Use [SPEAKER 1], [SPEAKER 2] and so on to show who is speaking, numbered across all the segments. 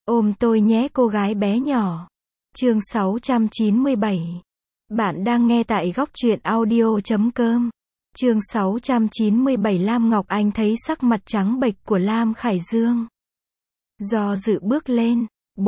[SPEAKER 1] Ôm tôi nhé cô gái bé nhỏ. Chương 697. Bạn đang nghe tại góc truyện audio.com. Chương 697. Lam Ngọc Anh thấy sắc mặt trắng bệch của Lam Khải Dương. Do dự bước lên.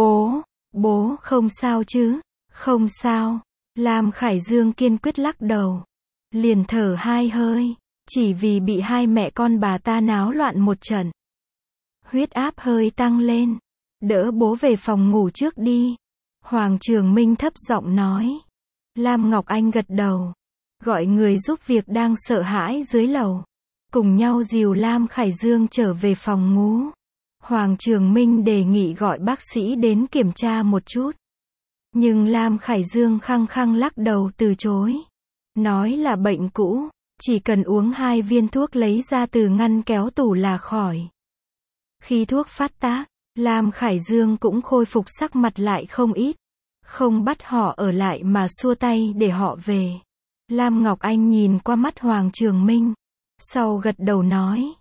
[SPEAKER 1] Bố không sao chứ? Không sao. Lam Khải Dương kiên quyết lắc đầu. Liền thở hai hơi. Chỉ vì bị hai mẹ con bà ta náo loạn một trận. Huyết áp hơi tăng lên. Đỡ bố về phòng ngủ trước đi. Hoàng Trường Minh thấp giọng nói. Lam Ngọc Anh gật đầu. Gọi người giúp việc đang sợ hãi dưới lầu. Cùng nhau dìu Lam Khải Dương trở về phòng ngủ. Hoàng Trường Minh đề nghị gọi bác sĩ đến kiểm tra một chút. Nhưng Lam Khải Dương khăng khăng lắc đầu từ chối. Nói là bệnh cũ, chỉ cần uống 2 viên thuốc lấy ra từ ngăn kéo tủ là khỏi. Khi thuốc phát tác, Lam Khải Dương cũng khôi phục sắc mặt lại không ít. Không bắt họ ở lại mà xua tay để họ về. Lam Ngọc Anh nhìn qua mắt Hoàng Trường Minh. Sau gật đầu nói.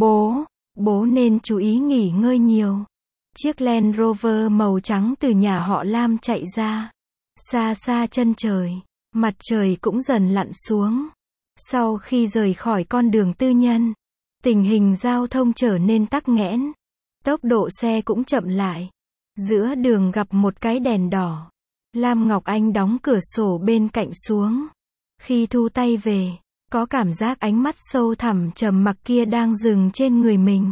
[SPEAKER 1] Bố nên chú ý nghỉ ngơi nhiều. Chiếc Land Rover màu trắng từ nhà họ Lam chạy ra. Xa xa chân trời, mặt trời cũng dần lặn xuống. Sau khi rời khỏi con đường tư nhân, tình hình giao thông trở nên tắc nghẽn. Tốc độ xe cũng chậm lại. Giữa đường gặp một cái đèn đỏ. Lam Ngọc Anh đóng cửa sổ bên cạnh xuống. Khi thu tay về, có cảm giác ánh mắt sâu thẳm trầm mặc kia đang dừng trên người mình.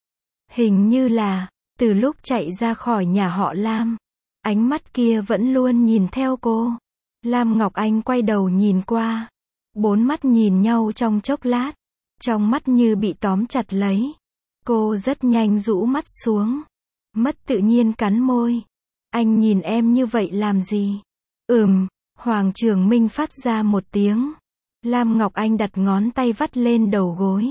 [SPEAKER 1] Hình như là, từ lúc chạy ra khỏi nhà họ Lam, ánh mắt kia vẫn luôn nhìn theo cô. Lam Ngọc Anh quay đầu nhìn qua. 4 mắt nhìn nhau trong chốc lát. Trong mắt như bị tóm chặt lấy. Cô rất nhanh rũ mắt xuống. Mất tự nhiên cắn môi. Anh nhìn em như vậy làm gì? Hoàng Trường Minh phát ra một tiếng. Lam Ngọc Anh đặt ngón tay vắt lên đầu gối.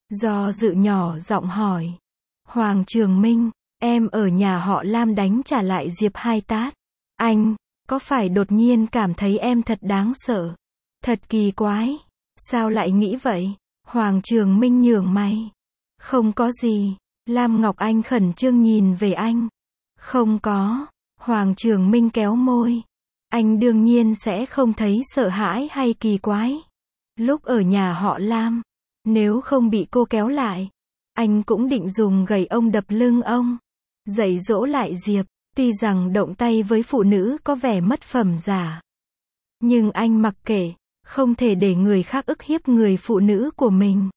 [SPEAKER 1] Do dự nhỏ giọng hỏi. Hoàng Trường Minh, em ở nhà họ Lam đánh trả lại Diệp 2 tát. Anh, có phải đột nhiên cảm thấy em thật đáng sợ? Thật kỳ quái. Sao lại nghĩ vậy? Hoàng Trường Minh nhướng mày. Không có gì. Lam Ngọc Anh khẩn trương nhìn về anh. Không có. Hoàng Trường Minh kéo môi. Anh đương nhiên sẽ không thấy sợ hãi hay kỳ quái. Lúc ở nhà họ Lam, nếu không bị cô kéo lại, anh cũng định dùng gậy ông đập lưng ông. Dạy dỗ lại Diệp, tuy rằng động tay với phụ nữ có vẻ mất phẩm giả. Nhưng anh mặc kệ, không thể để người khác ức hiếp người phụ nữ của mình.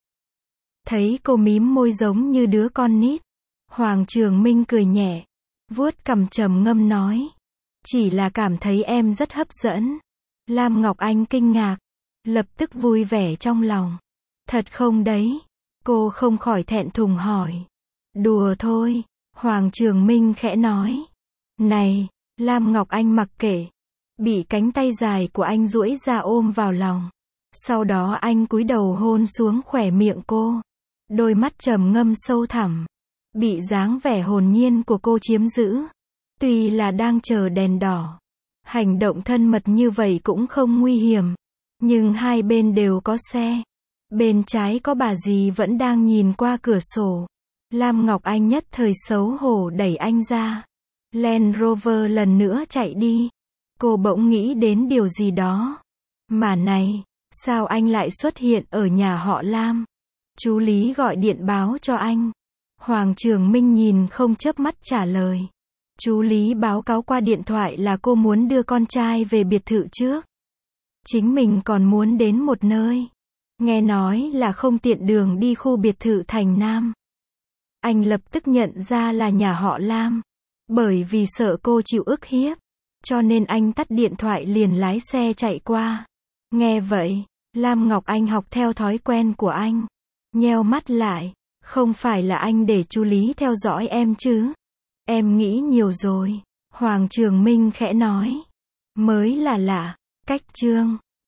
[SPEAKER 1] Thấy cô mím môi giống như đứa con nít. Hoàng Trường Minh cười nhẹ, vuốt cằm trầm ngâm nói. Chỉ là cảm thấy em rất hấp dẫn. Lam Ngọc Anh kinh ngạc, lập tức vui vẻ trong lòng. Thật không đấy? Cô không khỏi thẹn thùng hỏi. Đùa thôi, Hoàng Trường Minh khẽ nói. Này, Lam Ngọc Anh mặc kệ. Bị cánh tay dài của anh duỗi ra ôm vào lòng. Sau đó anh cúi đầu hôn xuống khóe miệng cô. Đôi mắt trầm ngâm sâu thẳm. Bị dáng vẻ hồn nhiên của cô chiếm giữ. Tuy là đang chờ đèn đỏ. Hành động thân mật như vậy cũng không nguy hiểm. Nhưng hai bên đều có xe. Bên trái có bà dì vẫn đang nhìn qua cửa sổ. Lam Ngọc Anh nhất thời xấu hổ đẩy anh ra. Land Rover lần nữa chạy đi. Cô bỗng nghĩ đến điều gì đó. Mà này, sao anh lại xuất hiện ở nhà họ Lam? Chú Lý gọi điện báo cho anh. Hoàng Trường Minh nhìn không chớp mắt trả lời. Chú Lý báo cáo qua điện thoại là cô muốn đưa con trai về biệt thự trước. Chính mình còn muốn đến một nơi. Nghe nói là không tiện đường đi khu biệt thự Thành Nam. Anh lập tức nhận ra là nhà họ Lam. Bởi vì sợ cô chịu ức hiếp. Cho nên anh tắt điện thoại liền lái xe chạy qua. Nghe vậy, Lam Ngọc Anh học theo thói quen của anh. Nheo mắt lại. Không phải là anh để chú Lý theo dõi em chứ? Em nghĩ nhiều rồi. Hoàng Trường Minh khẽ nói. Mới là lạ. Cách chương